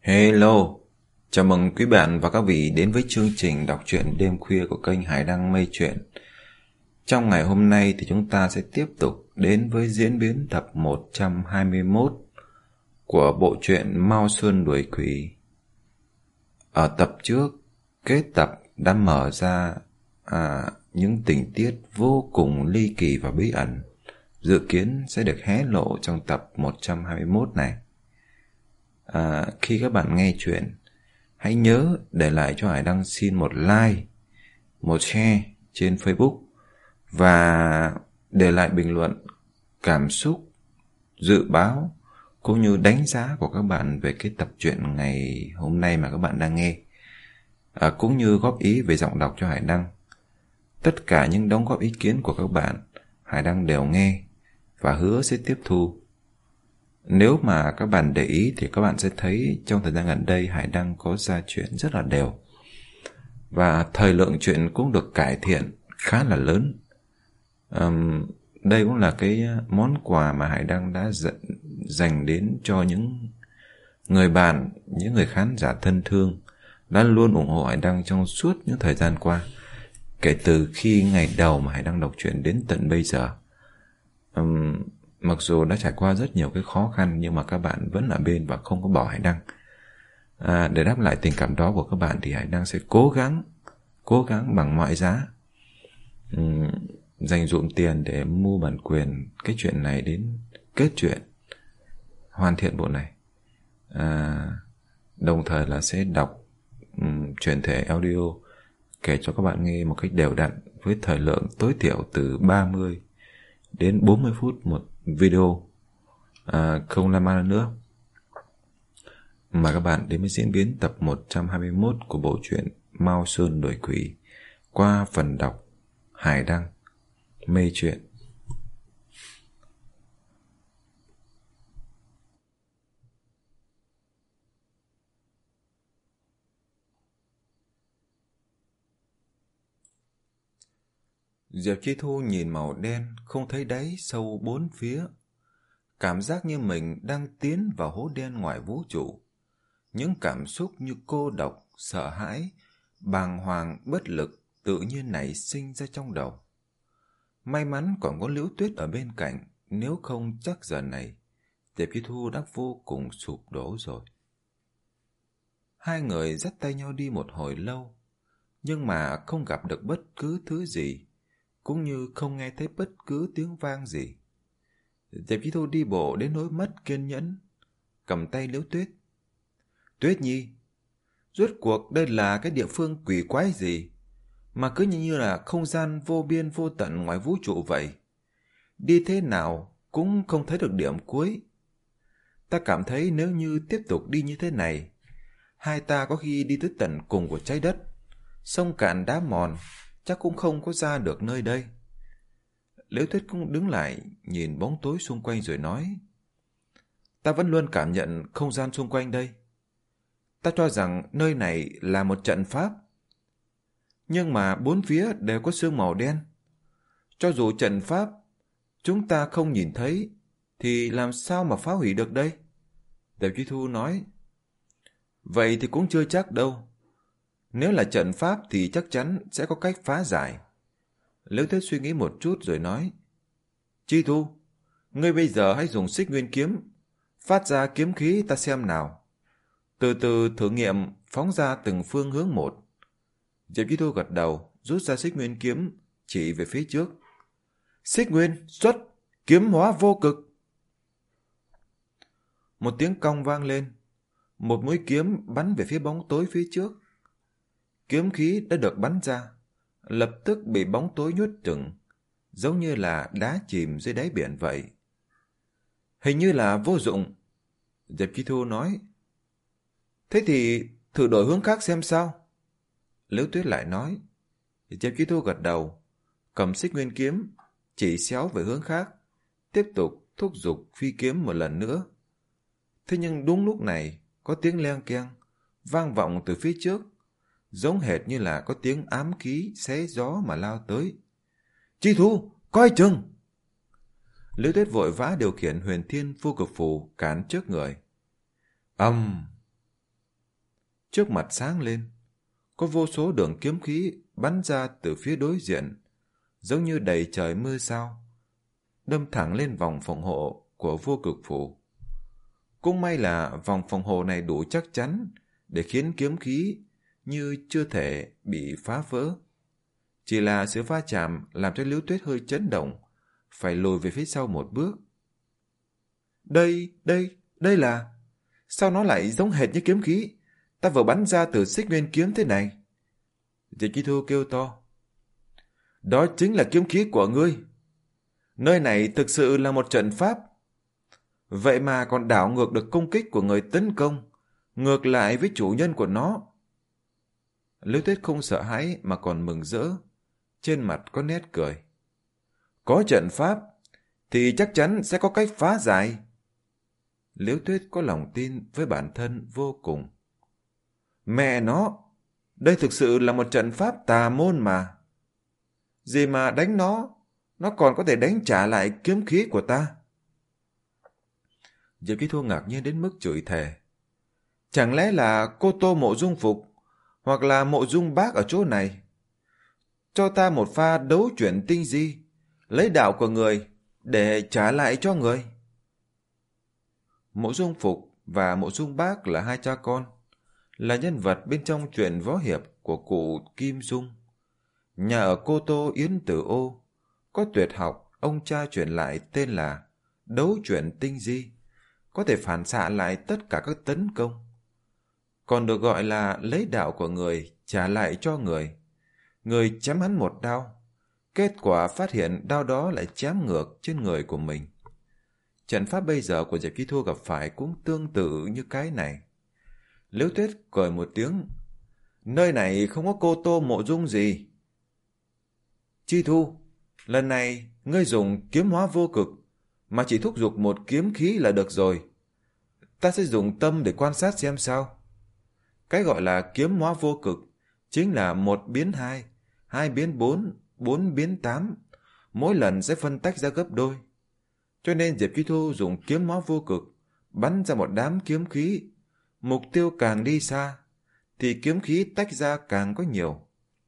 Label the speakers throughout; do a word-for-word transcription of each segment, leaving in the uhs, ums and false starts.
Speaker 1: Hello, chào mừng quý bạn và các vị đến với chương trình đọc truyện đêm khuya của kênh Hải Đăng Mây Truyện. Trong ngày hôm nay thì chúng ta sẽ tiếp tục đến với diễn biến tập một trăm hai mươi mốt của bộ truyện Mao Sơn Đuổi Quỷ. Ở tập trước, kết tập đã mở ra à, những tình tiết vô cùng ly kỳ và bí ẩn, dự kiến sẽ được hé lộ trong tập một trăm hai mươi mốt này. À, khi các bạn nghe chuyện, hãy nhớ để lại cho Hải Đăng xin một like, một share trên Facebook và để lại bình luận cảm xúc, dự báo cũng như đánh giá của các bạn về cái tập truyện ngày hôm nay mà các bạn đang nghe, à, cũng như góp ý về giọng đọc cho Hải Đăng. Tất cả những đóng góp ý kiến của các bạn Hải Đăng đều nghe và hứa sẽ tiếp thu. Nếu mà các bạn để ý thì các bạn sẽ thấy trong thời gian gần đây Hải Đăng có ra chuyện rất là đều. Và thời lượng chuyện cũng được cải thiện khá là lớn. um, Đây cũng là cái món quà mà Hải Đăng đã dành đến cho những người bạn, những người khán giả thân thương đã luôn ủng hộ Hải Đăng trong suốt những thời gian qua, kể từ khi ngày đầu mà Hải Đăng đọc truyện đến tận bây giờ. um, Mặc dù đã trải qua rất nhiều cái khó khăn, nhưng mà các bạn vẫn ở bên và không có bỏ Hải Đăng. à, Để đáp lại tình cảm đó của các bạn thì Hải Đăng sẽ cố gắng Cố gắng bằng mọi giá um, dành dụm tiền để mua bản quyền cái chuyện này đến kết chuyện, hoàn thiện bộ này. à, Đồng thời là sẽ đọc um, chuyển thể audio kể cho các bạn nghe một cách đều đặn, với thời lượng tối thiểu từ ba mươi đến bốn mươi phút một video. à, Không làm ăn nữa, mời các bạn đến với diễn biến tập một trăm hai mươi mốt của bộ truyện Mao Sơn Đuổi Quỷ qua phần đọc Hải Đăng Mây Truyện. Diệp Chi Thu nhìn màu đen không thấy đáy sâu bốn phía, cảm giác như mình đang tiến vào hố đen ngoài vũ trụ. Những cảm xúc như cô độc, sợ hãi, bàng hoàng, bất lực tự nhiên nảy sinh ra trong đầu. May mắn còn có Liễu Tuyết ở bên cạnh, nếu không chắc giờ này Diệp Chi Thu đã vô cùng sụp đổ rồi. Hai người dắt tay nhau đi một hồi lâu, nhưng mà không gặp được bất cứ thứ gì, cũng như không nghe thấy bất cứ tiếng vang gì. Diệp Chi Thu đi bộ đến nỗi mất kiên nhẫn, cầm tay Liễu Tuyết. Tuyết Nhi, rốt cuộc đây là cái địa phương quỷ quái gì mà cứ như là không gian vô biên vô tận ngoài vũ trụ vậy? Đi thế nào cũng không thấy được điểm cuối. Ta cảm thấy nếu như tiếp tục đi như thế này, hai ta có khi đi tới tận cùng của trái đất, sông cạn đá mòn, chắc cũng không có ra được nơi đây. Liễu Tuyết cũng đứng lại nhìn bóng tối xung quanh rồi nói: Ta vẫn luôn cảm nhận không gian xung quanh đây. Ta cho rằng nơi này là một trận pháp, nhưng mà bốn phía đều có sương màu đen. Cho dù trận pháp chúng ta không nhìn thấy thì làm sao mà phá hủy được đây? Diệp Chi Thu nói: Vậy thì cũng chưa chắc đâu. Nếu là trận pháp thì chắc chắn sẽ có cách phá giải. Liễu Tuyết suy nghĩ một chút rồi nói: Chi Thu, ngươi bây giờ hãy dùng Xích Nguyên kiếm phát ra kiếm khí ta xem nào. Từ từ thử nghiệm phóng ra từng phương hướng một. Diệp Chi Thu gật đầu, rút ra Xích Nguyên kiếm chỉ về phía trước. Xích Nguyên xuất, kiếm hóa vô cực. Một tiếng cong vang lên, một mũi kiếm bắn về phía bóng tối phía trước. Kiếm khí đã được bắn ra, lập tức bị bóng tối nuốt chửng, giống như là đá chìm dưới đáy biển vậy. Hình như là vô dụng, Diệp Chi Thu nói. Thế thì thử đổi hướng khác xem sao, Liễu Tuyết lại nói. Diệp Chi Thu gật đầu, cầm Xích Nguyên kiếm chỉ xéo về hướng khác, tiếp tục thúc giục phi kiếm một lần nữa. Thế nhưng đúng lúc này có tiếng leng keng vang vọng từ phía trước, giống hệt như là có tiếng ám khí xé gió mà lao tới. Chi Thu, coi chừng! Liễu Tuyết vội vã điều khiển Huyền Thiên Vô Cực Phù cản trước người. Ầm! Trước mặt sáng lên, có vô số đường kiếm khí bắn ra từ phía đối diện, giống như đầy trời mưa sao, đâm thẳng lên vòng phòng hộ của vô cực phủ. Cũng may là vòng phòng hộ này đủ chắc chắn để khiến kiếm khí như chưa thể bị phá vỡ. Chỉ là sự va chạm làm cho Liễu Tuyết hơi chấn động, phải lùi về phía sau một bước. Đây, đây, đây là... Sao nó lại giống hệt như kiếm khí ta vừa bắn ra từ Xích Nguyên kiếm thế này? Diệp Chi Thu kêu to. Đó chính là kiếm khí của ngươi. Nơi này thực sự là một trận pháp. Vậy mà còn đảo ngược được công kích của người tấn công, ngược lại với chủ nhân của nó. Liễu Tuyết không sợ hãi mà còn mừng rỡ, trên mặt có nét cười. Có trận pháp thì chắc chắn sẽ có cách phá giải. Liễu Tuyết có lòng tin với bản thân vô cùng. Mẹ nó, đây thực sự là một trận pháp tà môn mà. Gì mà đánh nó, nó còn có thể đánh trả lại kiếm khí của ta. Diệp Chi Thu ngạc nhiên đến mức chửi thề. Chẳng lẽ là cô Tô Mộ Dung Phục hoặc là Mộ Dung Bác ở chỗ này? Cho ta một pha đấu chuyển tinh di, lấy đạo của người để trả lại cho người. Mộ Dung Phục và Mộ Dung Bác là hai cha con, là nhân vật bên trong truyện võ hiệp của cụ Kim Dung. Nhà ở Cô Tô Yến Tử Ô có tuyệt học ông cha truyền lại tên là đấu chuyển tinh di, có thể phản xạ lại tất cả các tấn công. Còn được gọi là lấy đạo của người trả lại cho người. Người chém hắn một đao, kết quả phát hiện đao đó lại chém ngược trên người của mình. Trận pháp bây giờ của Diệp Chi Thu gặp phải cũng tương tự như cái này. Liễu Tuyết cười một tiếng. Nơi này không có Cô Tô Mộ Dung gì. Chi Thu, lần này ngươi dùng kiếm hóa vô cực mà chỉ thúc giục một kiếm khí là được rồi. Ta sẽ dùng tâm để quan sát xem sao. Cái gọi là kiếm hóa vô cực chính là một biến hai, hai biến bốn, bốn biến tám. Mỗi lần sẽ phân tách ra gấp đôi. Cho nên Diệp Chi Thu dùng kiếm hóa vô cực bắn ra một đám kiếm khí. Mục tiêu càng đi xa thì kiếm khí tách ra càng có nhiều.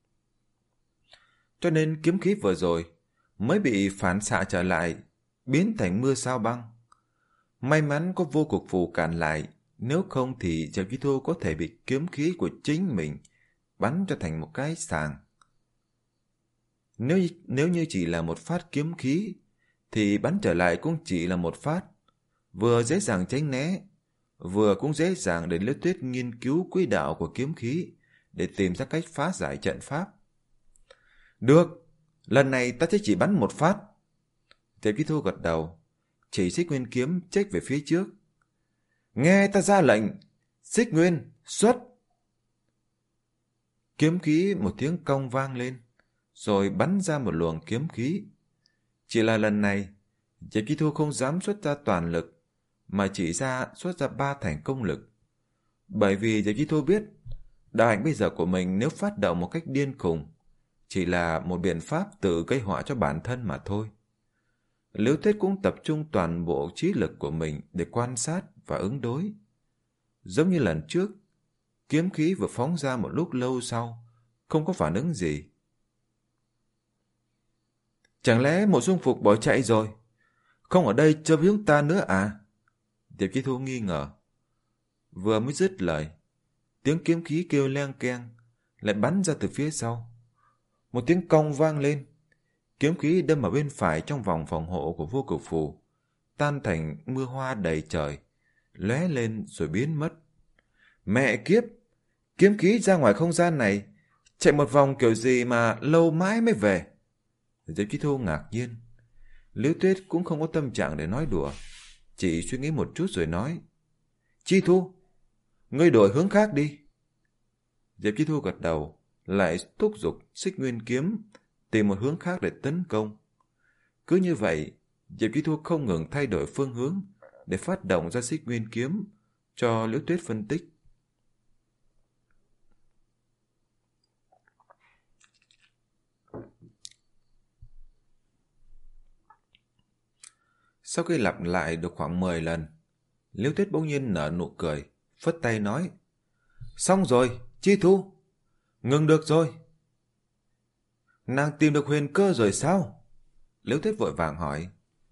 Speaker 1: Cho nên kiếm khí vừa rồi mới bị phản xạ trở lại, biến thành mưa sao băng. May mắn có vô cực phù cản lại, nếu không thì Diệp Chi Thu có thể bị kiếm khí của chính mình bắn cho thành một cái sàng. Nếu, nếu như chỉ là một phát kiếm khí thì bắn trở lại cũng chỉ là một phát, vừa dễ dàng tránh né, vừa cũng dễ dàng để Liễu Tuyết nghiên cứu quỹ đạo của kiếm khí để tìm ra cách phá giải trận pháp. Được, lần này ta sẽ chỉ bắn một phát. Diệp Chi Thu gật đầu, chỉ Xích Nguyên kiếm chếch về phía trước. Nghe ta ra lệnh, Xích Nguyên, xuất! Kiếm khí một tiếng cong vang lên, rồi bắn ra một luồng kiếm khí. Chỉ là lần này, Diệp Chi Thu không dám xuất ra toàn lực, mà chỉ ra xuất ra ba thành công lực. Bởi vì Diệp Chi Thu biết, đạo hạnh bây giờ của mình nếu phát động một cách điên khùng, chỉ là một biện pháp tự gây họa cho bản thân mà thôi. Liễu Tuyết cũng tập trung toàn bộ trí lực của mình để quan sát và ứng đối. Giống như lần trước, kiếm khí vừa phóng ra một lúc lâu sau, không có phản ứng gì. Chẳng lẽ Mộ Dung Phục bỏ chạy rồi? Không ở đây chơi với chúng ta nữa à? Diệp Chi Thu nghi ngờ. Vừa mới dứt lời, tiếng kiếm khí kêu leng keng, lại bắn ra từ phía sau. Một tiếng cong vang lên, kiếm khí đâm vào bên phải trong vòng phòng hộ của vô cực phù, tan thành mưa hoa đầy trời, lóe lên rồi biến mất. Mẹ kiếp, kiếm khí ra ngoài không gian này, chạy một vòng kiểu gì mà lâu mãi mới về? Diệp Chi Thu ngạc nhiên. Liễu Tuyết cũng không có tâm trạng để nói đùa, chỉ suy nghĩ một chút rồi nói. Chi Thu, ngươi đổi hướng khác đi. Diệp Chi Thu gật đầu, lại thúc giục Xích Nguyên kiếm, tìm một hướng khác để tấn công. Cứ như vậy, Diệp Chi Thu không ngừng thay đổi phương hướng để phát động ra Xích Nguyên kiếm cho Liễu Tuyết phân tích. Sau khi lặp lại được khoảng mười lần, Liễu Tuyết bỗng nhiên nở nụ cười, phất tay nói. Xong rồi, Chi Thu. Ngừng được rồi. Nàng tìm được huyền cơ rồi sao? Liễu Tuyết vội vàng hỏi.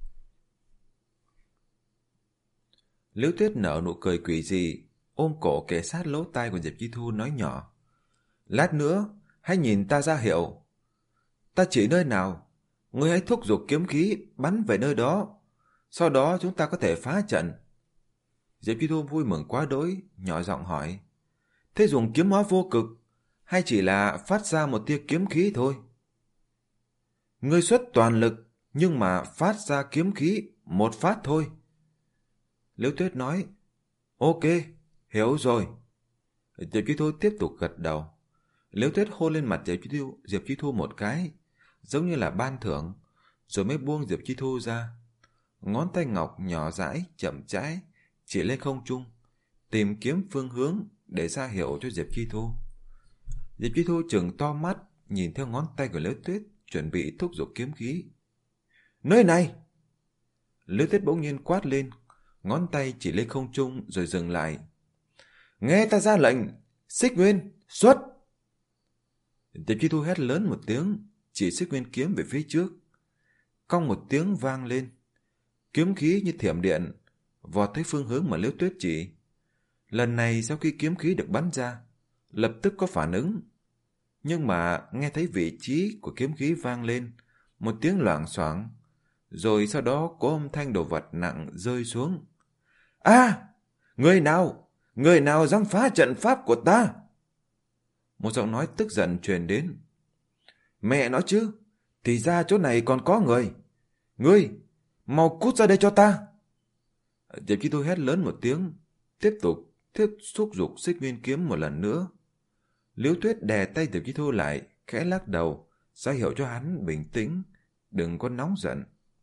Speaker 1: Liễu Tuyết nở nụ cười quỷ dị, ôm cổ kề sát lỗ tai của Diệp Chi Thu nói nhỏ. Lát nữa, hãy nhìn ta ra hiệu. Ta chỉ nơi nào, ngươi hãy thúc giục kiếm khí bắn về nơi đó. Sau đó chúng ta có thể phá trận. Diệp Chi Thu vui mừng quá đỗi, nhỏ giọng hỏi. Thế dùng kiếm hóa vô cực, hay chỉ là phát ra một tia kiếm khí thôi? Ngươi xuất toàn lực, nhưng mà phát ra kiếm khí một phát thôi. Liễu Tuyết nói. Ok, hiểu rồi. Diệp Chi Thu tiếp tục gật đầu. Liễu Tuyết hôn lên mặt Diệp Chi Thu, Diệp Chi Thu một cái, giống như là ban thưởng, rồi mới buông Diệp Chi Thu ra. Ngón tay ngọc nhỏ dãi, chậm rãi, chỉ lên không trung, tìm kiếm phương hướng để ra hiệu cho Diệp Chi Thu. Diệp Chi Thu trừng to mắt, nhìn theo ngón tay của Liễu Tuyết, chuẩn bị thúc giục kiếm khí. Nơi này! Liễu Tuyết bỗng nhiên quát lên, ngón tay chỉ lên không trung rồi dừng lại. Nghe ta ra lệnh, Xích Nguyên, xuất! Diệp Chi Thu hét lớn một tiếng, chỉ Xích Nguyên kiếm về phía trước. Cong một tiếng vang lên, kiếm khí như thiểm điện vọt tới phương hướng mà Liễu Tuyết chỉ. Lần này sau khi kiếm khí được bắn ra, lập tức có phản ứng. Nhưng mà nghe thấy vị trí của kiếm khí vang lên một tiếng loảng xoảng, rồi sau đó có âm thanh đồ vật nặng rơi xuống. A! À, người nào? Người nào dám phá trận pháp của ta? Một giọng nói tức giận truyền đến. Mẹ nói chứ, thì ra chỗ này còn có người. Ngươi, mau cút ra đây cho ta. Diệp Chi Thu hét lớn một tiếng, tiếp tục tiếp xúc dục Xích Nguyên kiếm một lần nữa. Liễu Tuyết đè tay Diệp Chi Thu lại, khẽ lắc đầu, ra hiệu cho hắn bình tĩnh, đừng có nóng giận.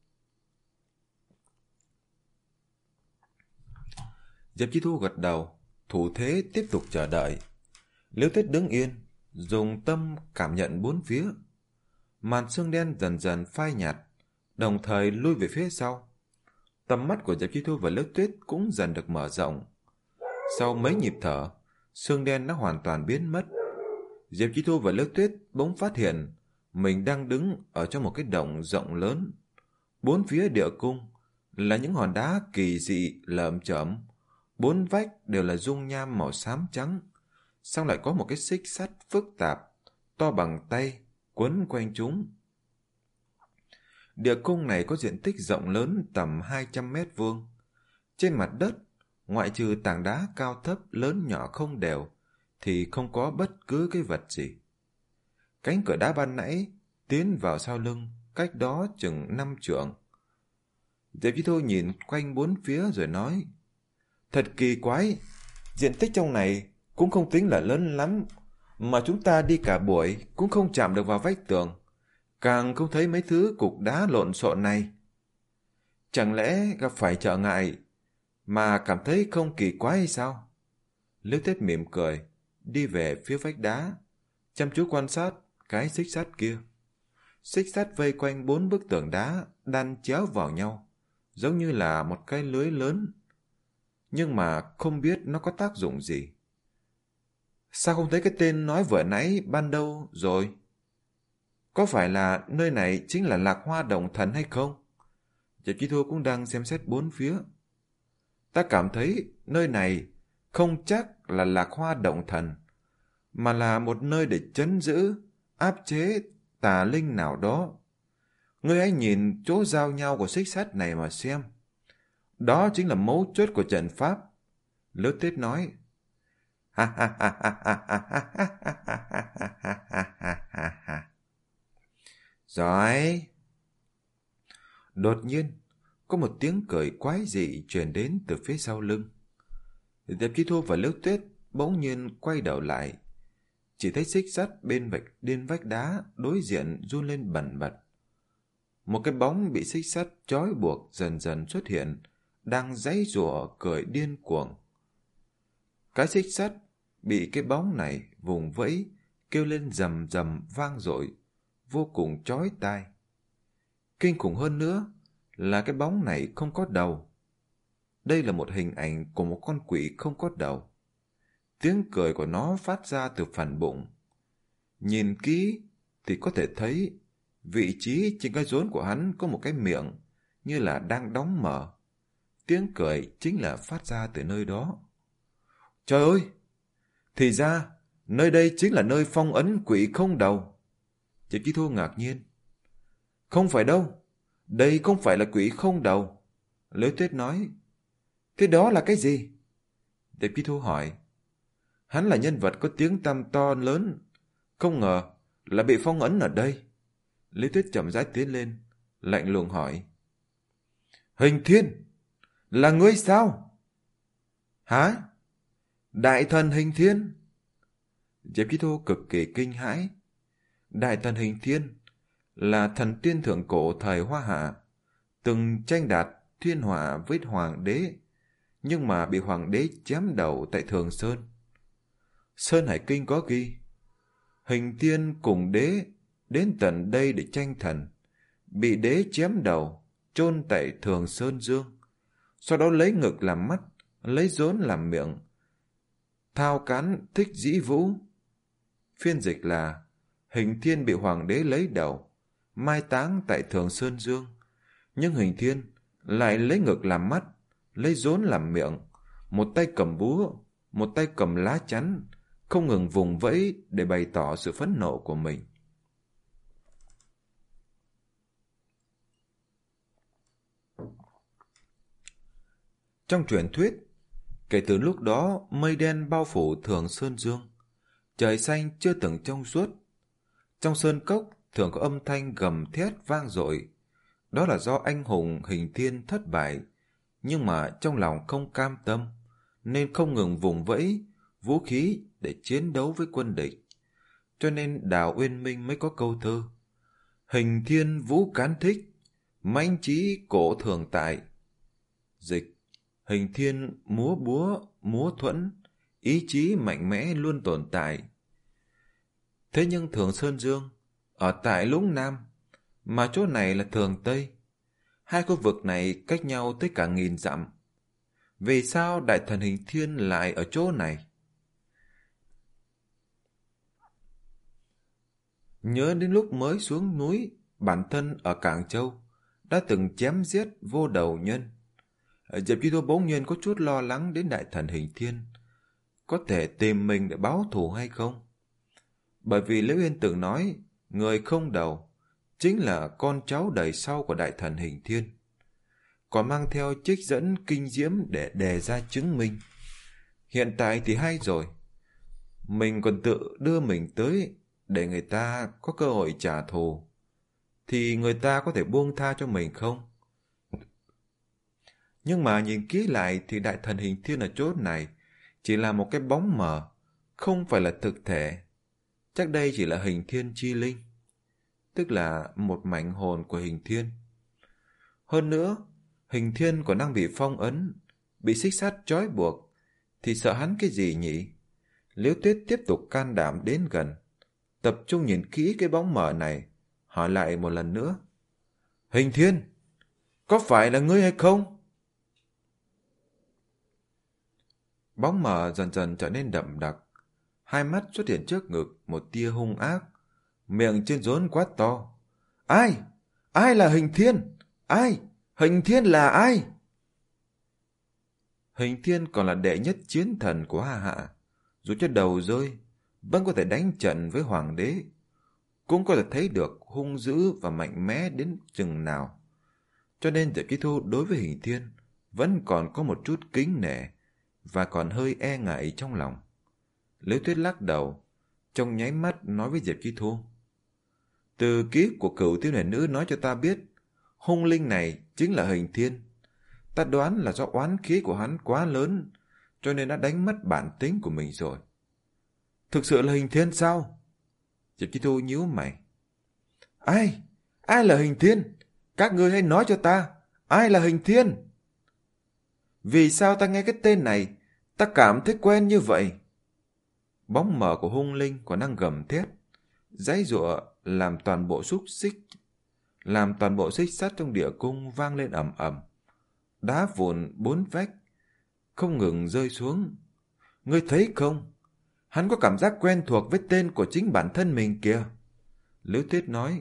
Speaker 1: Diệp Chi Thu gật đầu, thủ thế tiếp tục chờ đợi. Liễu Tuyết đứng yên, dùng tâm cảm nhận bốn phía. Màn sương đen dần dần phai nhạt, đồng thời lui về phía sau. Tầm mắt của Diệp Chi Thu và Liễu Tuyết cũng dần được mở rộng. Sau mấy nhịp thở, sương đen đã hoàn toàn biến mất. Diệp Chi Thu và Liễu Tuyết bỗng phát hiện mình đang đứng ở trong một cái động rộng lớn. Bốn phía địa cung là những hòn đá kỳ dị lởm chởm, bốn vách đều là dung nham màu xám trắng, xong lại có một cái xích sắt phức tạp, to bằng tay, quấn quanh chúng. Địa cung này có diện tích rộng lớn tầm hai trăm mét vuông. Trên mặt đất, ngoại trừ tảng đá cao thấp lớn nhỏ không đều, thì không có bất cứ cái vật gì. Cánh cửa đá ban nãy tiến vào sau lưng, cách đó chừng năm trượng. Diệp Chi Thu nhìn quanh bốn phía rồi nói, thật kỳ quái, diện tích trong này cũng không tính là lớn lắm, mà chúng ta đi cả buổi cũng không chạm được vào vách tường, càng không thấy mấy thứ cục đá lộn xộn này. Chẳng lẽ gặp phải trở ngại mà cảm thấy không kỳ quái hay sao? Liễu Tuyết mỉm cười, đi về phía vách đá, chăm chú quan sát cái xích sắt kia. Xích sắt vây quanh bốn bức tường đá đan chéo vào nhau, giống như là một cái lưới lớn, nhưng mà không biết nó có tác dụng gì. Sao không thấy cái tên nói vừa nãy ban đầu rồi? Có phải là nơi này chính là Lạc Hoa Đồng Thần hay không? Diệp Chi Thu cũng đang xem xét bốn phía. Ta cảm thấy nơi này không chắc là Lạc Hoa Động Thần, mà là một nơi để trấn giữ, áp chế tà linh nào đó. Ngươi hãy nhìn chỗ giao nhau của xích sắt này mà xem. Đó chính là mấu chốt của trận pháp. Liễu Tuyết nói. Giỏi. Đột nhiên, có một tiếng cười quái dị truyền đến từ phía sau lưng. Diệp Chi Thu và Liễu Tuyết bỗng nhiên quay đầu lại, chỉ thấy xích sắt bên vạch điên vách đá đối diện run lên bần bật. Một cái bóng bị xích sắt trói buộc dần dần xuất hiện, đang giãy giụa cười điên cuồng. Cái xích sắt bị cái bóng này vùng vẫy, kêu lên rầm rầm vang dội, vô cùng chói tai. Kinh khủng hơn nữa là cái bóng này không có đầu. Đây là một hình ảnh của một con quỷ không có đầu. tiếng cười của nó phát ra từ phần bụng. Nhìn kỹ thì có thể thấy vị trí trên cái rốn của hắn có một cái miệng như là đang đóng mở. Tiếng cười chính là phát ra từ nơi đó. Trời ơi! Thì ra, nơi đây chính là nơi phong ấn quỷ không đầu. Diệp Chi Thu ngạc nhiên. Không phải đâu, đây không phải là quỷ không đầu. Liễu Tuyết nói. Thế đó là cái gì? Diệp Chi Thu hỏi. Hắn là nhân vật có tiếng tăm to lớn, không ngờ là bị phong ấn ở đây. Liễu Tuyết chậm rãi tiến lên, lạnh lùng hỏi. Hình Thiên, là ngươi sao? Hả? Đại thần Hình Thiên? Diệp Chi Thu cực kỳ kinh hãi. Đại thần Hình Thiên là thần tiên thượng cổ thời Hoa Hạ, từng tranh đạt thiên hỏa với hoàng đế, nhưng mà bị hoàng đế chém đầu tại Thường Sơn. Sơn Hải Kinh có ghi, Hình Thiên cùng đế đến tận đây để tranh thần, bị đế chém đầu, chôn tại Thường Sơn Dương, sau đó lấy ngực làm mắt, lấy rốn làm miệng, thao cán thích dĩ vũ. Phiên dịch là Hình Thiên bị hoàng đế lấy đầu, mai táng tại Thường Sơn Dương, nhưng Hình Thiên lại lấy ngực làm mắt, lấy rốn làm miệng, một tay cầm búa, một tay cầm lá chắn, không ngừng vùng vẫy để bày tỏ sự phẫn nộ của mình. Trong truyền thuyết, kể từ lúc đó mây đen bao phủ Thường Sơn Dương, trời xanh chưa từng trong suốt. Trong sơn cốc thường có âm thanh gầm thét vang dội. Đó là do anh hùng Hình Thiên thất bại, nhưng mà trong lòng không cam tâm, nên không ngừng vùng vẫy vũ khí để chiến đấu với quân địch. Cho nên Đào Uyên Minh mới có câu thơ: Hình Thiên vũ cán thích, mãnh trí cổ thường tại. Dịch: Hình Thiên múa búa, múa thuẫn, ý chí mạnh mẽ luôn tồn tại. Thế nhưng Thường Sơn Dương ở tại Lũng Nam, mà chỗ này là Thường Tây. Hai khu vực này cách nhau tới cả nghìn dặm. Vì sao đại thần Hình Thiên lại ở chỗ này? Nhớ đến lúc mới xuống núi, bản thân ở Cảng Châu đã từng chém giết vô đầu nhân. Diệp Chi Thu bỗng nhiên có chút lo lắng đến đại thần Hình Thiên có thể tìm mình để báo thù hay không. Bởi vì Liễu Yên từng nói người không đầu chính là con cháu đời sau của đại thần Hình Thiên, còn mang theo trích dẫn kinh diễm để đề ra chứng minh. Hiện tại thì hay rồi, mình còn tự đưa mình tới để người ta có cơ hội trả thù, thì người ta có thể buông tha cho mình không? Nhưng mà nhìn kỹ lại thì đại thần Hình Thiên ở chỗ này chỉ là một cái bóng mờ, không phải là thực thể. Chắc đây chỉ là Hình Thiên chi linh, tức là một mảnh hồn của Hình Thiên. Hơn nữa, Hình Thiên còn đang bị phong ấn, bị xích sắt trói buộc, thì sợ hắn cái gì nhỉ? Liễu Tuyết tiếp tục can đảm đến gần, tập trung nhìn kỹ cái bóng mờ này, hỏi lại một lần nữa. Hình Thiên, có phải là ngươi hay không? Bóng mờ dần dần trở nên đậm đặc, hai mắt xuất hiện trước ngực một tia hung ác, miệng trên rốn quát to. Ai? Ai là Hình Thiên? Ai? Hình Thiên là ai? Hình Thiên còn là đệ nhất chiến thần của Hoa Hạ, dù cho đầu rơi vẫn có thể đánh trận với hoàng đế, cũng có thể thấy được hung dữ và mạnh mẽ đến chừng nào. Cho nên Diệp Chi Thu đối với Hình Thiên vẫn còn có một chút kính nể và còn hơi e ngại trong lòng. Liễu Tuyết lắc đầu, trong nháy mắt nói với Diệp Chi Thu. Từ ký của Cửu Tiêu Huyền Nữ nói cho ta biết, hung linh này chính là Hình Thiên. Ta đoán là do oán khí của hắn quá lớn, cho nên đã đánh mất bản tính của mình rồi. Thực sự là Hình Thiên sao? Diệp Chi Thu nhíu mày. Ai? Ai là Hình Thiên? Các ngươi hãy nói cho ta, ai là Hình Thiên? Vì sao ta nghe cái tên này, ta cảm thấy quen như vậy? Bóng mờ của hung linh còn đang gầm thét, giãy giụa làm toàn bộ xúc xích, làm toàn bộ xích sắt trong địa cung vang lên ầm ầm, đá vụn bốn vách không ngừng rơi xuống. Ngươi thấy không? Hắn có cảm giác quen thuộc với tên của chính bản thân mình kìa. Liễu Tuyết nói.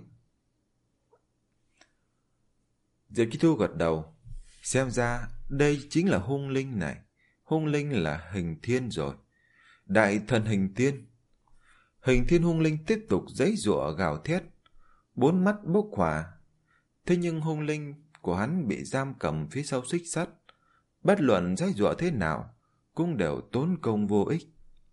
Speaker 1: Diệp Chi Thu gật đầu. Xem ra đây chính là hung linh này. Hung linh là Hình Thiên rồi. Đại thần Hình Thiên. Hình Thiên hung linh tiếp tục giãy giụa gào thét, bốn mắt bốc hỏa. Thế nhưng hung linh của hắn bị giam cầm phía sau xích sắt, bất luận giãy giụa thế nào cũng đều tốn công vô ích.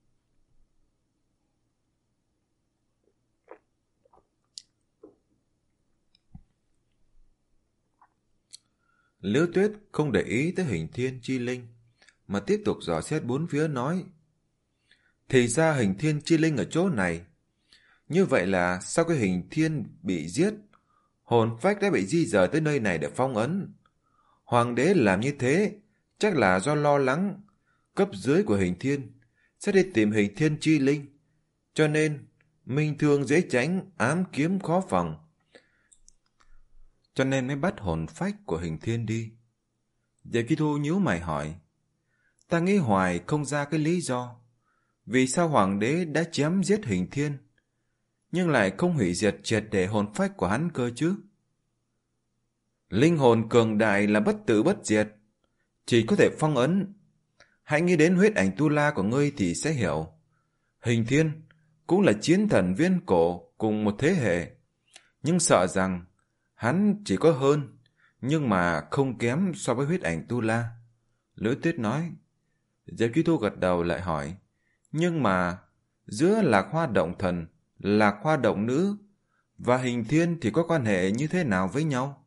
Speaker 1: Liễu Tuyết không để ý tới Hình Thiên chi linh, mà tiếp tục dò xét bốn phía nói. Thì ra Hình Thiên chi linh ở chỗ này. Như vậy là sau cái Hình Thiên bị giết, hồn phách đã bị di dời tới nơi này để phong ấn. Hoàng đế làm như thế chắc là do lo lắng cấp dưới của Hình Thiên sẽ đi tìm Hình Thiên chi linh, cho nên minh thương dễ tránh, ám kiếm khó phòng, cho nên mới bắt hồn phách của Hình Thiên đi. Diệp Chi Thu nhíu mày hỏi. Ta nghĩ hoài không ra cái lý do vì sao hoàng đế đã chém giết Hình Thiên nhưng lại không hủy diệt triệt để hồn phách của hắn cơ chứ. Linh hồn cường đại là bất tử bất diệt, chỉ có thể phong ấn. Hãy nghĩ đến huyết ảnh tu la của ngươi thì sẽ hiểu. Hình Thiên cũng là chiến thần viên cổ cùng một thế hệ, nhưng sợ rằng hắn chỉ có hơn, nhưng mà không kém so với huyết ảnh tu la. Liễu Tuyết nói. Diệp Chi Thu gật đầu lại hỏi. Nhưng mà giữa Lạc Hoa động thần, Lạc Hoa động nữ và Hình Thiên thì có quan hệ như thế nào với nhau?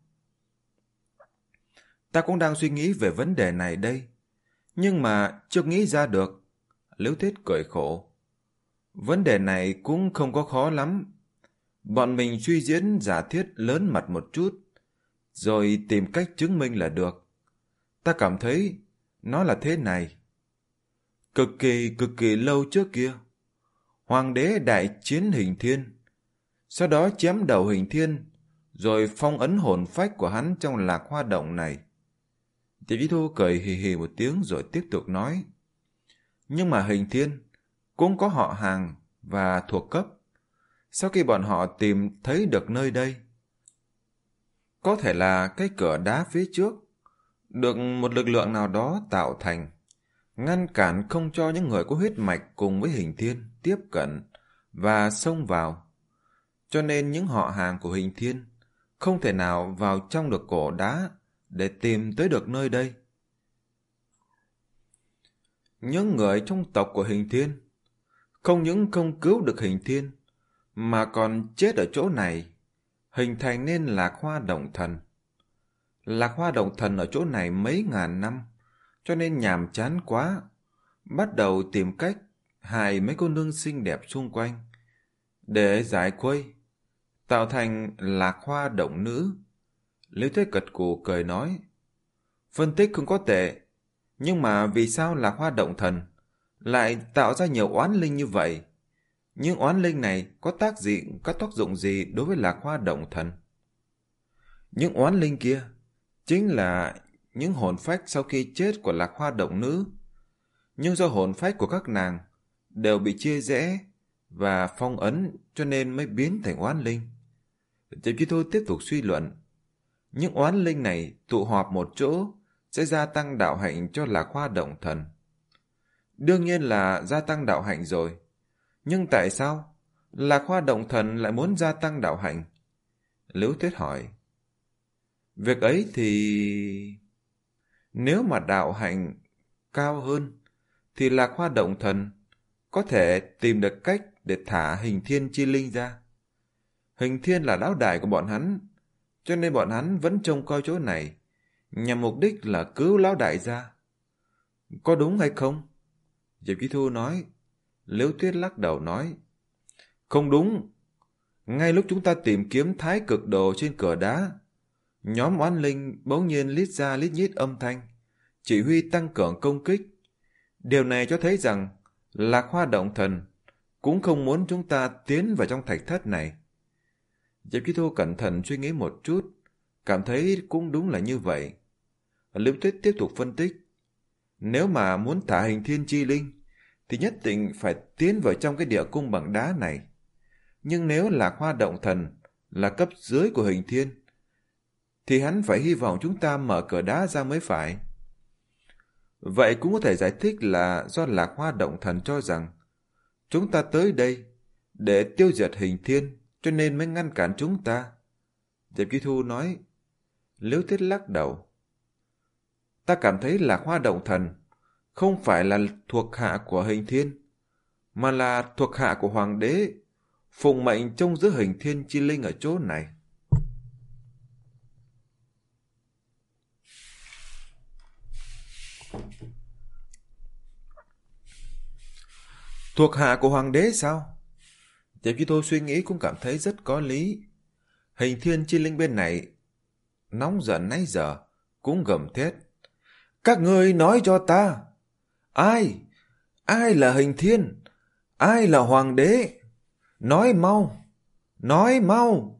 Speaker 1: Ta cũng đang suy nghĩ về vấn đề này đây, nhưng mà chưa nghĩ ra được. Liễu Tuyết cười khổ. Vấn đề này cũng không có khó lắm. Bọn mình suy diễn giả thiết lớn mật một chút, rồi tìm cách chứng minh là được. Ta cảm thấy nó là thế này. Cực kỳ cực kỳ lâu trước kia, hoàng đế đại chiến Hình Thiên, sau đó chém đầu Hình Thiên, rồi phong ấn hồn phách của hắn trong Lạc Hoa động này. Diệp Chi Thu cười hì hì một tiếng rồi tiếp tục nói. Nhưng mà Hình Thiên cũng có họ hàng và thuộc cấp. Sau khi bọn họ tìm thấy được nơi đây, có thể là cái cửa đá phía trước được một lực lượng nào đó tạo thành, ngăn cản không cho những người có huyết mạch cùng với Hình Thiên tiếp cận và xông vào. Cho nên những họ hàng của Hình Thiên không thể nào vào trong được cổ đá để tìm tới được nơi đây. Những người trong tộc của Hình Thiên không những không cứu được Hình Thiên mà còn chết ở chỗ này, hình thành nên Lạc Hoa động thần. Lạc Hoa động thần ở chỗ này mấy ngàn năm, cho nên nhàm chán quá, bắt đầu tìm cách hại mấy cô nương xinh đẹp xung quanh để giải khuây, tạo thành Lạc Hoa động nữ. Liễu Tuyết gật gù cười nói. Phân tích không có tệ, nhưng mà vì sao Lạc Hoa động thần lại tạo ra nhiều oán linh như vậy? Nhưng oán linh này có tác gì, có tác dụng gì đối với Lạc Hoa động thần? Những oán linh kia chính là những hồn phách sau khi chết của Lạc Hoa động nữ, nhưng do hồn phách của các nàng đều bị chia rẽ và phong ấn cho nên mới biến thành oán linh. Diệp Chi Thu tiếp tục suy luận. Những oán linh này tụ họp một chỗ sẽ gia tăng đạo hạnh cho Lạc Hoa động thần. Đương nhiên là gia tăng đạo hạnh rồi, nhưng tại sao Lạc Hoa động thần lại muốn gia tăng đạo hạnh? Liễu Tuyết hỏi. Việc ấy thì... Nếu mà đạo hạnh cao hơn thì Lạc Hoa động thần có thể tìm được cách để thả Hình Thiên chi linh ra. Hình Thiên là lão đại của bọn hắn, cho nên bọn hắn vẫn trông coi chỗ này, nhằm mục đích là cứu lão đại ra. Có đúng hay không? Diệp Chi Thu nói. Liễu Tuyết lắc đầu nói. Không đúng. Ngay lúc chúng ta tìm kiếm thái cực đồ trên cửa đá, nhóm oán linh bỗng nhiên lít ra lít nhít âm thanh, chỉ huy tăng cường công kích. Điều này cho thấy rằng Lạc Hoa động thần cũng không muốn chúng ta tiến vào trong thạch thất này. Diệp Chi Thu cẩn thận suy nghĩ một chút, cảm thấy cũng đúng là như vậy. Liễu Tuyết tiếp tục phân tích. Nếu mà muốn thả Hình Thiên chi linh thì nhất định phải tiến vào trong cái địa cung bằng đá này. Nhưng nếu Lạc Hoa Động Thần là cấp dưới của Hình Thiên, thì hắn phải hy vọng chúng ta mở cửa đá ra mới phải. Vậy cũng có thể giải thích là do Lạc Hoa Động Thần cho rằng chúng ta tới đây để tiêu diệt Hình Thiên, cho nên mới ngăn cản chúng ta. Diệp Chi Thu nói. Liễu Tuyết lắc đầu. Ta cảm thấy Lạc Hoa Động Thần không phải là thuộc hạ của Hình Thiên, mà là thuộc hạ của Hoàng đế, phụng mệnh trông giữ Hình Thiên chi linh ở chỗ này. Thuộc hạ của Hoàng đế sao? Diệp Chi Thu suy nghĩ cũng cảm thấy rất có lý. Hình Thiên chi linh bên này nóng giận nãy giờ cũng gầm thét. Các ngươi nói cho ta, ai? Ai là Hình Thiên? Ai là Hoàng đế? Nói mau! Nói mau!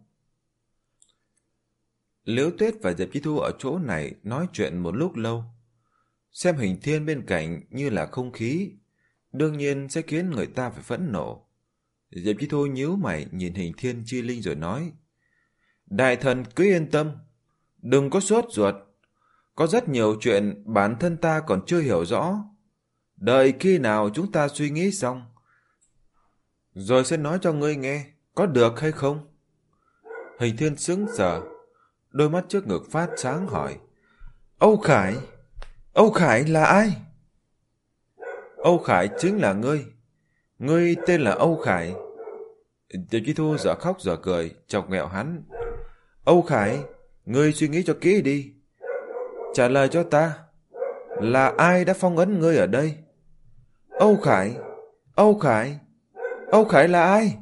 Speaker 1: Liễu Tuyết và Diệp Chi Thu ở chỗ này nói chuyện một lúc lâu. Xem Hình Thiên bên cạnh như là không khí, đương nhiên sẽ khiến người ta phải phẫn nộ. Diệp Chi Thu nhíu mày nhìn Hình Thiên chi linh rồi nói. Đại thần cứ yên tâm, đừng có sốt ruột. Có rất nhiều chuyện bản thân ta còn chưa hiểu rõ. Đợi khi nào chúng ta suy nghĩ xong, rồi sẽ nói cho ngươi nghe, có được hay không? Hình Thiên sững sờ, đôi mắt trước ngực phát sáng hỏi. Âu Khải? Âu Khải là ai? Âu Khải chính là ngươi. Ngươi tên là Âu Khải. Diệp Chi Thu dở khóc dở cười, chọc ghẹo hắn. Âu Khải, ngươi suy nghĩ cho kỹ đi. Trả lời cho ta, là ai đã phong ấn ngươi ở đây? Âu Khải, Âu Khải, Âu Khải là ai?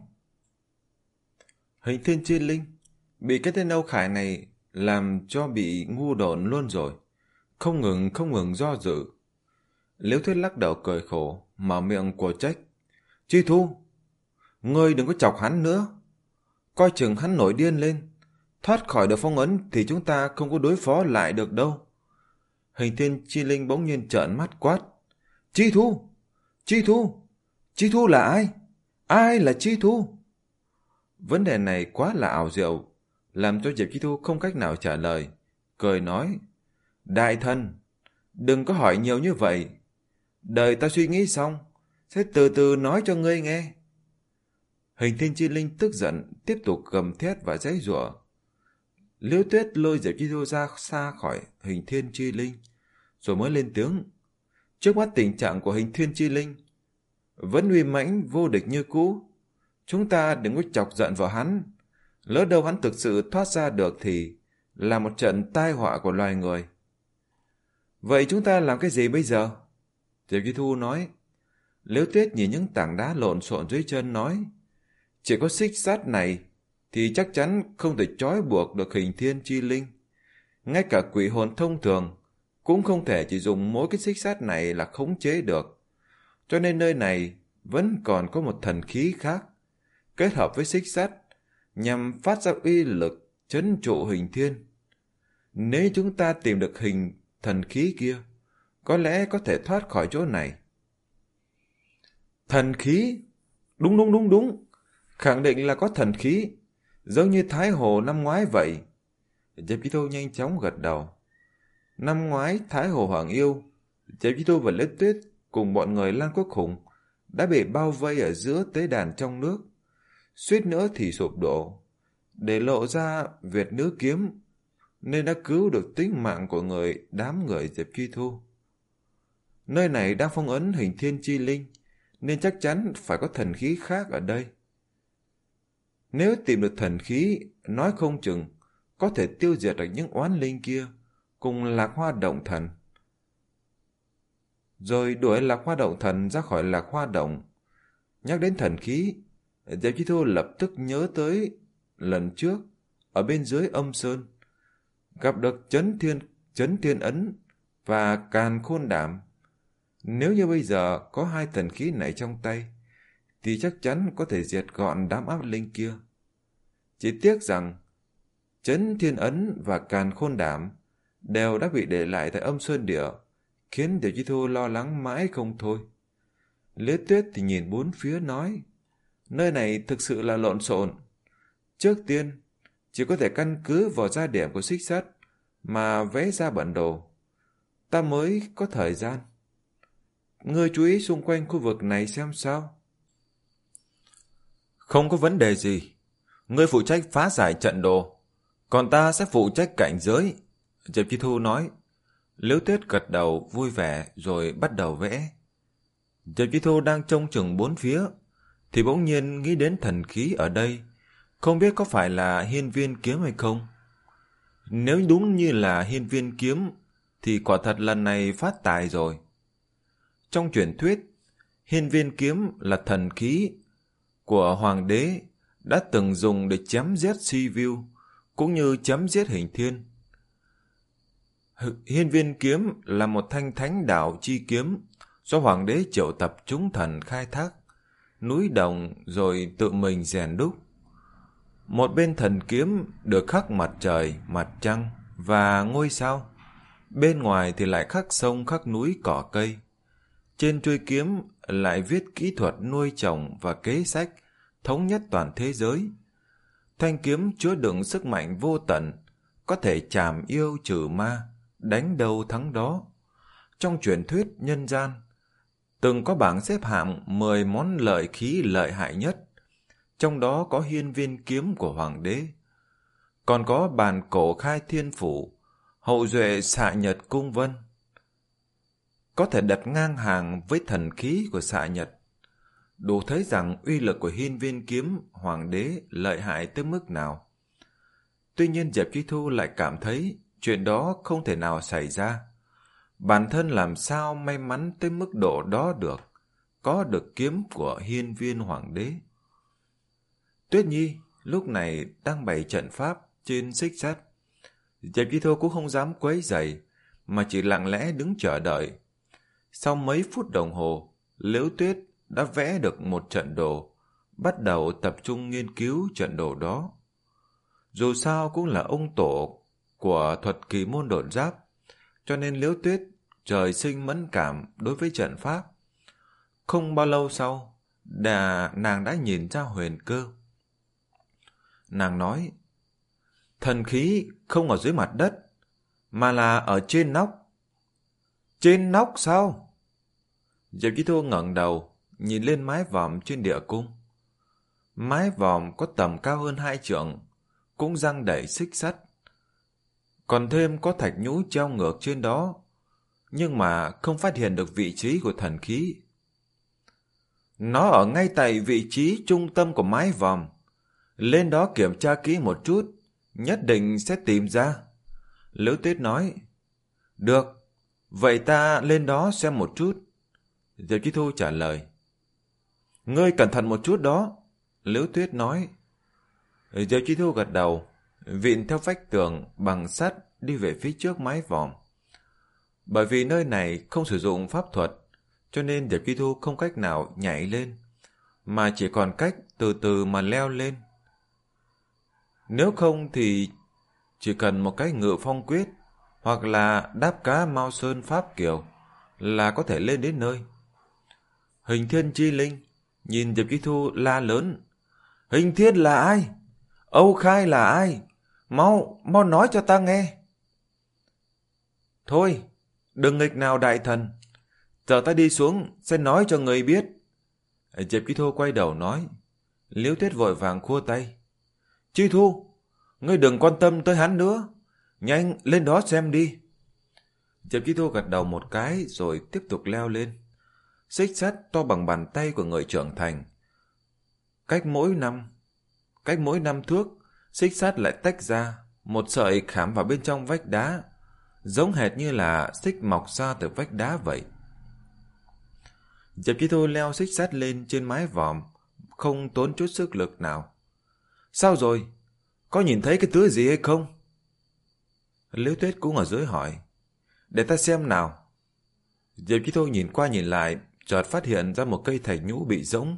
Speaker 1: Hình Thiên chi linh bị cái tên Âu Khải này làm cho bị ngu độn luôn rồi, không ngừng không ngừng do dự. Liễu Thuyết lắc đầu cười khổ, mở miệng của trách. Chi Thu, ngươi đừng có chọc hắn nữa. Coi chừng hắn nổi điên lên, thoát khỏi được phong ấn thì chúng ta không có đối phó lại được đâu. Hình Thiên chi linh bỗng nhiên trợn mắt quát. Chi Thu, Chi Thu, Chi Thu là ai? Ai là Chi Thu? Vấn đề này quá là ảo diệu, làm cho Diệp Chi Thu không cách nào trả lời. Cười nói. Đại thần, đừng có hỏi nhiều như vậy. Đợi ta suy nghĩ xong, sẽ từ từ nói cho ngươi nghe. Hình Thiên chi linh tức giận, tiếp tục gầm thét và giãy giụa. Liễu Tuyết lôi Diệp Chi Thu ra xa khỏi Hình Thiên chi linh, rồi mới lên tiếng. Trước mắt tình trạng của Hình Thiên chi linh vẫn uy mãnh vô địch như cũ, chúng ta đừng có chọc giận vào hắn. Lỡ đâu hắn thực sự thoát ra được thì là một trận tai họa của loài người. Vậy chúng ta làm cái gì bây giờ? Diệp Chi Thu nói. Liễu Tuyết nhìn những tảng đá lộn xộn dưới chân nói. Chỉ có xích sắt này thì chắc chắn không thể trói buộc được Hình Thiên chi linh. Ngay cả quỷ hồn thông thường cũng không thể chỉ dùng mỗi cái xích sắt này là khống chế được. Cho nên nơi này vẫn còn có một thần khí khác, kết hợp với xích sắt, nhằm phát ra uy lực trấn trụ Hình Thiên. Nếu chúng ta tìm được hình thần khí kia, có lẽ có thể thoát khỏi chỗ này. Thần khí? Đúng đúng đúng đúng. Khẳng định là có thần khí, giống như Thái Hồ năm ngoái vậy. Diệp Chi Thu nhanh chóng gật đầu. Năm ngoái Thái Hồ Hoàng Yêu, Diệp Chi Thu và Liễu Tuyết cùng bọn người Lan Quốc Hùng đã bị bao vây ở giữa tế đàn trong nước, suýt nữa thì sụp đổ, để lộ ra Việt Nữ Kiếm, nên đã cứu được tính mạng của người đám người Diệp Chi Thu. Nơi này đang phong ấn Hình Thiên chi linh, nên chắc chắn phải có thần khí khác ở đây. Nếu tìm được thần khí, nói không chừng có thể tiêu diệt được những oán linh kia cùng Lạc Hoa Động Thần, rồi đuổi Lạc Hoa Động Thần ra khỏi Lạc Hoa Động. Nhắc đến thần khí, Diệp Chi Thu lập tức nhớ tới lần trước ở bên dưới Âm Sơn gặp được Chấn Thiên Chấn Thiên Ấn và Càn Khôn Đảm. Nếu như bây giờ có hai thần khí này trong tay thì chắc chắn có thể diệt gọn đám ác linh kia. Chỉ tiếc rằng Chấn Thiên Ấn và Càn Khôn Đảm đều đã bị để lại tại Âm Sơn Địa, khiến Diệp Chi Thu lo lắng mãi không thôi. Liễu Tuyết thì nhìn bốn phía nói, nơi này thực sự là lộn xộn. Trước tiên, chỉ có thể căn cứ vào gia điểm của xích sắt mà vẽ ra bản đồ. Ta mới có thời gian. Ngươi chú ý xung quanh khu vực này xem sao. Không có vấn đề gì. Ngươi phụ trách phá giải trận đồ, còn ta sẽ phụ trách cảnh giới. Diệp Chi Thu nói. Liễu Tuyết gật đầu vui vẻ rồi bắt đầu vẽ. Diệp Chi Thu đang trông chừng bốn phía, thì bỗng nhiên nghĩ đến thần khí ở đây. Không biết có phải là hiên viên kiếm hay không? Nếu đúng như là hiên viên kiếm, thì quả thật lần này phát tài rồi. Trong truyền thuyết, hiên viên kiếm là thần khí của hoàng đế đã từng dùng để chém giết Sivu, cũng như chém giết Hình Thiên. Hiên viên kiếm là một thanh thánh đạo chi kiếm do hoàng đế triệu tập chúng thần khai thác núi đồng rồi tự mình rèn đúc. Một bên thần kiếm được khắc mặt trời, mặt trăng và ngôi sao, bên ngoài thì lại khắc sông, khắc núi, cỏ cây. Trên chuôi kiếm lại viết kỹ thuật nuôi trồng và kế sách thống nhất toàn thế giới. Thanh kiếm chứa đựng sức mạnh vô tận, có thể chảm yêu trừ ma, đánh đâu thắng đó. Trong truyền thuyết nhân gian, từng có bảng xếp hạng mười món lợi khí lợi hại nhất, trong đó có hiên viên kiếm của hoàng đế. Còn có bàn cổ khai thiên phủ, hậu duệ xạ nhật cung vân, có thể đặt ngang hàng với thần khí của xạ nhật. Đủ thấy rằng uy lực của hiên viên kiếm hoàng đế lợi hại tới mức nào. Tuy nhiên Diệp Chi Thu lại cảm thấy chuyện đó không thể nào xảy ra. Bản thân làm sao may mắn tới mức độ đó được, có được kiếm của hiên viên hoàng đế. Tuyết Nhi lúc này đang bày trận pháp trên xích sắt. Diệp Chi Thu cũng không dám quấy rầy, mà chỉ lặng lẽ đứng chờ đợi. Sau mấy phút đồng hồ, Liễu Tuyết đã vẽ được một trận đồ, bắt đầu tập trung nghiên cứu trận đồ đó. Dù sao cũng là ông tổ của thuật kỳ môn độn giáp, cho nên Liễu Tuyết trời sinh mẫn cảm đối với trận pháp. Không bao lâu sau, đà, nàng đã nhìn ra huyền cơ. Nàng nói, thần khí không ở dưới mặt đất, mà là ở trên nóc. Trên nóc sao? Diệp Chi Thu ngẩng đầu, nhìn lên mái vòm trên địa cung. Mái vòm có tầm cao hơn hai trượng, cũng giăng đẩy xích sắt. Còn thêm có thạch nhũ treo ngược trên đó, nhưng mà không phát hiện được vị trí của thần khí. Nó ở ngay tại vị trí trung tâm của mái vòm. Lên đó kiểm tra kỹ một chút, nhất định sẽ tìm ra. Liễu Tuyết nói. Được, vậy ta lên đó xem một chút. Diệp Chi Thu trả lời. Ngươi cẩn thận một chút đó. Liễu Tuyết nói. Diệp Chi Thu gật đầu, vịn theo vách tường bằng sắt đi về phía trước mái vòm. Bởi vì nơi này không sử dụng pháp thuật, cho nên Diệp Chi Thu không cách nào nhảy lên, mà chỉ còn cách từ từ mà leo lên. Nếu không thì chỉ cần một cái ngự phong quyết hoặc là đáp cá Mao Sơn Pháp Kiều là có thể lên đến nơi. Hình Thiên Chi Linh nhìn Diệp Chi Thu la lớn. Hình Thiên là ai? Âu Khai là ai? Mau, mau nói cho ta nghe. Thôi, đừng nghịch nào đại thần. Giờ ta đi xuống sẽ nói cho người biết. Diệp Chi Thu quay đầu nói. Liễu Tuyết vội vàng khua tay. Chi Thu, ngươi đừng quan tâm tới hắn nữa. Nhanh lên đó xem đi. Diệp Chi Thu gật đầu một cái rồi tiếp tục leo lên. Xích sắt to bằng bàn tay của người trưởng thành. Cách mỗi năm, cách mỗi năm thước, xích sắt lại tách ra, một sợi khảm vào bên trong vách đá, giống hệt như là xích mọc ra từ vách đá vậy. Diệp Chi Thu leo xích sắt lên trên mái vòm, không tốn chút sức lực nào. Sao rồi? Có nhìn thấy cái thứ gì hay không? Liễu Tuyết cũng ở dưới hỏi. Để ta xem nào. Diệp Chi Thu nhìn qua nhìn lại, chợt phát hiện ra một cây thạch nhũ bị rỗng.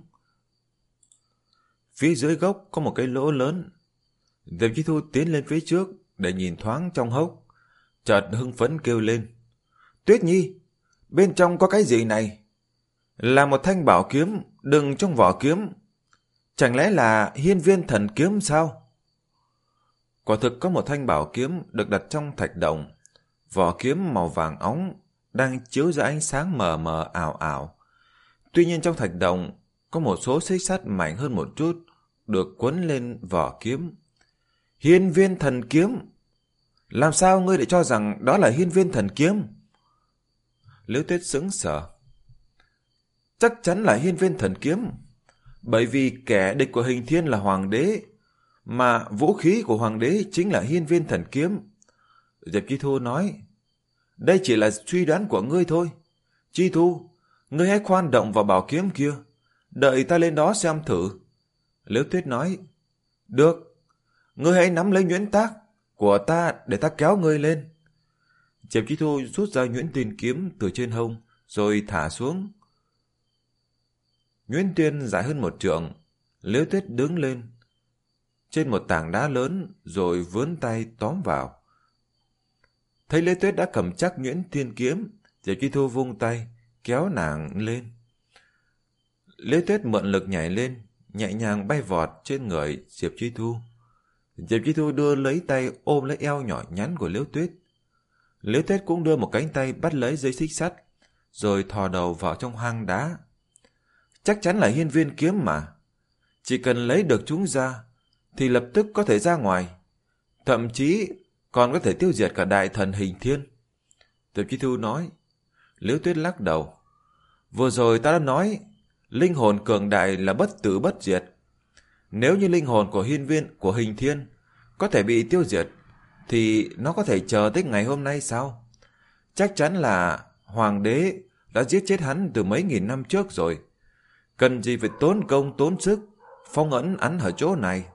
Speaker 1: Phía dưới gốc có một cái lỗ lớn. Diệp Chi Thu tiến lên phía trước để nhìn thoáng trong hốc, chợt hưng phấn kêu lên. Tuyết Nhi, bên trong có cái gì này? Là một thanh bảo kiếm đựng trong vỏ kiếm. Chẳng lẽ là hiên viên thần kiếm sao? Quả thực có một thanh bảo kiếm được đặt trong thạch động. Vỏ kiếm màu vàng óng đang chiếu ra ánh sáng mờ mờ ảo ảo. Tuy nhiên trong thạch động có một số xích sắt mạnh hơn một chút được quấn lên vỏ kiếm. Hiên viên thần kiếm? Làm sao ngươi lại cho rằng đó là hiên viên thần kiếm? Liễu Tuyết sững sờ. Chắc chắn là hiên viên thần kiếm, bởi vì kẻ địch của Hình Thiên là hoàng đế, mà vũ khí của hoàng đế chính là hiên viên thần kiếm. Diệp Chi Thu nói, đây chỉ là suy đoán của ngươi thôi. Chi Thu, ngươi hãy khoan động vào bảo kiếm kia, đợi ta lên đó xem thử. Liễu Tuyết nói, được, ngươi hãy nắm lấy nhuyễn tác của ta để ta kéo ngươi lên. Diệp Chi Thu rút ra nhuyễn tiên kiếm từ trên hông, rồi thả xuống. Nhuyễn tiên dài hơn một trượng. Liễu Tuyết đứng lên trên một tảng đá lớn, rồi vươn tay tóm vào. Thấy Liễu Tuyết đã cầm chắc nhuyễn tiên kiếm, Diệp Chi Thu vung tay kéo nàng lên. Liễu Tuyết mượn lực nhảy lên, nhẹ nhàng bay vọt trên người Diệp Chi Thu. Diệp Chi Thu đưa lấy tay ôm lấy eo nhỏ nhắn của Liễu Tuyết. Liễu Tuyết cũng đưa một cánh tay bắt lấy dây xích sắt, rồi thò đầu vào trong hang đá. Chắc chắn là hiên viên kiếm mà. Chỉ cần lấy được chúng ra, thì lập tức có thể ra ngoài. Thậm chí còn có thể tiêu diệt cả đại thần Hình Thiên. Diệp Chi Thu nói. Liễu Tuyết lắc đầu. Vừa rồi ta đã nói, linh hồn cường đại là bất tử bất diệt. Nếu như linh hồn của hiên viên của Hình Thiên có thể bị tiêu diệt, thì nó có thể chờ tới ngày hôm nay sao? Chắc chắn là hoàng đế đã giết chết hắn từ mấy nghìn năm trước rồi. Cần gì phải tốn công tốn sức phong ấn hắn ở chỗ này?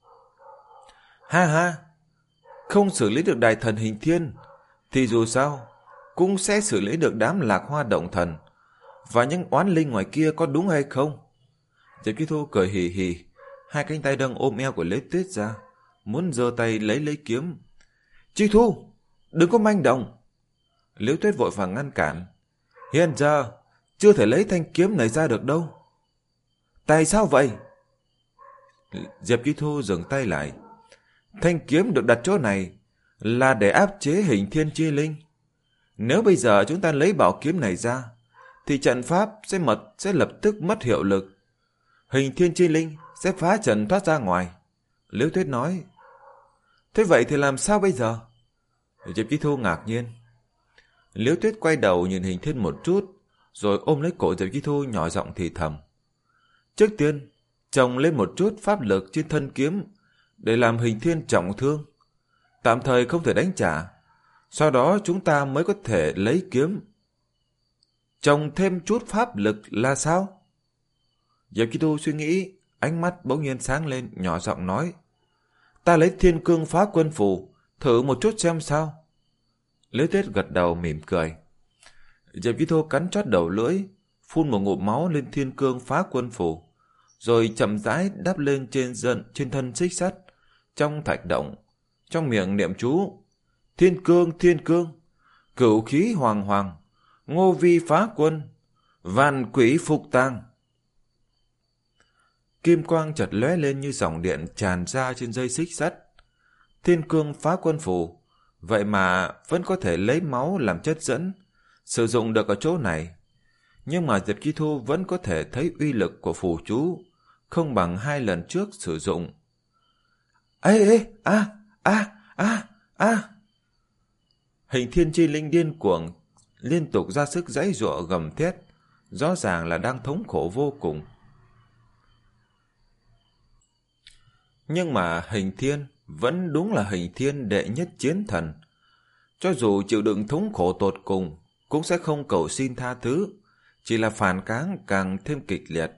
Speaker 1: Ha ha, không xử lý được đại thần Hình Thiên thì dù sao cũng sẽ xử lý được đám Lạc Hoa động thần và những oán linh ngoài kia, có đúng hay không? Diệp Chi Thu cười hì hì, hai cánh tay đang ôm eo của Liễu Tuyết ra, muốn giơ tay lấy lấy kiếm. Chi Thu, đừng có manh động. Liễu Tuyết vội vàng ngăn cản. Hiện giờ chưa thể lấy thanh kiếm này ra được đâu. Tại sao vậy? Diệp Chi Thu dừng tay lại. Thanh kiếm được đặt chỗ này là để áp chế Hình Thiên chi linh. Nếu bây giờ chúng ta lấy bảo kiếm này ra, thì trận pháp sẽ mật sẽ lập tức mất hiệu lực. Hình Thiên chi linh sẽ phá trận thoát ra ngoài. Liễu Tuyết nói. Thế vậy thì làm sao bây giờ? Diệp Chi Thu ngạc nhiên. Liễu Tuyết quay đầu nhìn Hình Thiên một chút, rồi ôm lấy cổ Diệp Chi Thu nhỏ giọng thì thầm. Trước tiên, trồng lên một chút pháp lực trên thân kiếm để làm Hình Thiên trọng thương, tạm thời không thể đánh trả. Sau đó chúng ta mới có thể lấy kiếm. Trồng thêm chút pháp lực là sao? Diệp Chi Thu suy nghĩ, ánh mắt bỗng nhiên sáng lên, nhỏ giọng nói. Ta lấy Thiên Cương Phá Quân Phù thử một chút xem sao. Liễu Tuyết gật đầu mỉm cười. Diệp Chi Thu cắn chót đầu lưỡi, phun một ngụm máu lên Thiên Cương Phá Quân Phù, rồi chậm rãi đắp lên trên dân trên thân xích sắt trong thạch động, trong miệng niệm chú. Thiên cương, thiên cương, cửu khí hoàng hoàng, ngô vi phá quân, vạn quỷ phục tang. Kim quang chợt lóe lên như dòng điện tràn ra trên dây xích sắt. Thiên cương phá quân phù, vậy mà vẫn có thể lấy máu làm chất dẫn, sử dụng được ở chỗ này. Nhưng mà Diệp Chi Thu vẫn có thể thấy uy lực của phù chú không bằng hai lần trước sử dụng. Ê ê, a, a, a, a. Hình Thiên chi linh điên cuồng, liên tục ra sức giãy giụa gầm thét, rõ ràng là đang thống khổ vô cùng. Nhưng mà Hình Thiên vẫn đúng là Hình Thiên đệ nhất chiến thần. Cho dù chịu đựng thống khổ tột cùng, cũng sẽ không cầu xin tha thứ, chỉ là phản kháng càng thêm kịch liệt.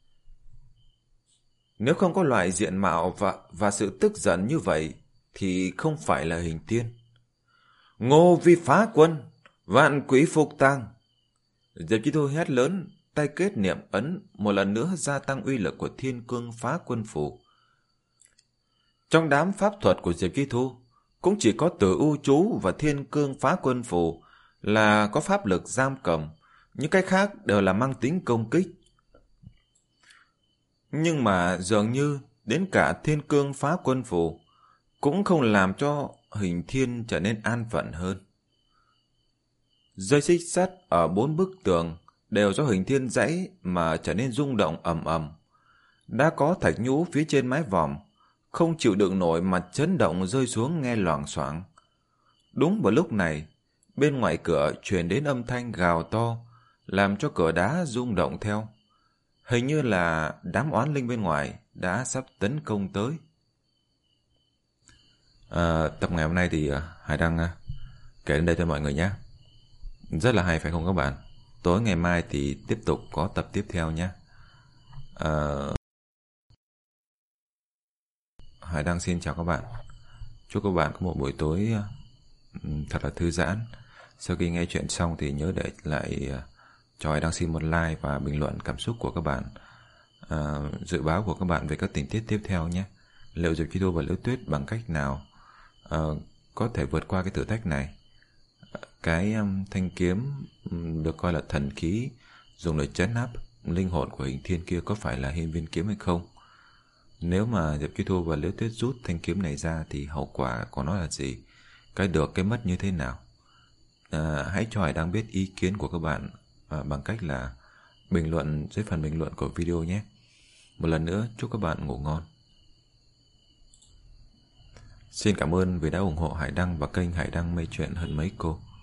Speaker 1: Nếu không có loại diện mạo và, và sự tức giận như vậy, thì không phải là Hình Thiên. Ngô vi phá quân, vạn quỷ phục tang. Diệp Chi Thu hét lớn, tay kết niệm ấn, một lần nữa gia tăng uy lực của Thiên Cương Phá Quân Phù. Trong đám pháp thuật của Diệp Chi Thu, cũng chỉ có Tử U Chú và Thiên Cương Phá Quân Phù là có pháp lực giam cầm, Những cái khác đều là mang tính công kích. Nhưng mà dường như đến cả thiên cương phá quân phù cũng không làm cho Hình Thiên trở nên an phận hơn. Dây xích sắt ở bốn bức tường đều do Hình Thiên giãy mà trở nên rung động ầm ầm. Đã có thạch nhũ phía trên mái vòm không chịu đựng nổi mà chấn động rơi xuống nghe loảng xoảng. Đúng vào lúc này, bên ngoài cửa truyền đến âm thanh gào to, làm cho cửa đá rung động theo. Hình như là đám oán linh bên ngoài đã sắp tấn công tới. À, tập ngày hôm nay thì Hải Đăng kể đến đây cho mọi người nhé. Rất là hay phải không các bạn? Tối ngày mai thì tiếp tục có tập tiếp theo nhé. À, Hải Đăng xin chào các bạn. Chúc các bạn có một buổi tối thật là thư giãn. Sau khi nghe chuyện xong thì nhớ để lại cho Hải Đăng xin một like và bình luận cảm xúc của các bạn, à, dự báo của các bạn về các tình tiết tiếp theo nhé. Liệu Diệp Chi Thu và Liễu Tuyết bằng cách nào à, có thể vượt qua cái thử thách này? Cái um, thanh kiếm um, được coi là thần khí dùng để trấn áp linh hồn của Hình Thiên kia có phải là hiên viên kiếm hay không? Nếu mà Diệp Chi Thu và Liễu Tuyết rút thanh kiếm này ra thì hậu quả của nó là gì? Cái được cái mất như thế nào? À, hãy cho Hải Đăng biết ý kiến của các bạn à, bằng cách là bình luận dưới phần bình luận của video nhé. Một lần nữa chúc các bạn ngủ ngon. Xin cảm ơn vì đã ủng hộ Hải Đăng và kênh Hải Đăng Mây Chuyện hơn mấy cô.